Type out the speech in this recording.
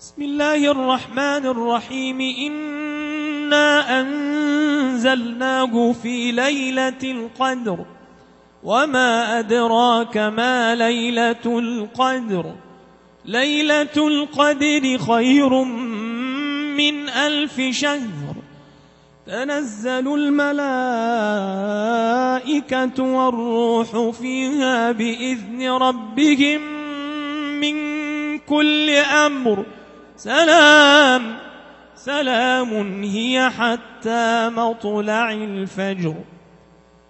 بسم الله الرحمن الرحيم. إنا أنزلناه في ليلة القدر وما أدراك ما ليلة القدر. ليلة القدر خير من 1000 شهر. تنزل الملائكة والروح فيها بإذن ربهم من كل أمر. سلام هي حتى مطلع الفجر.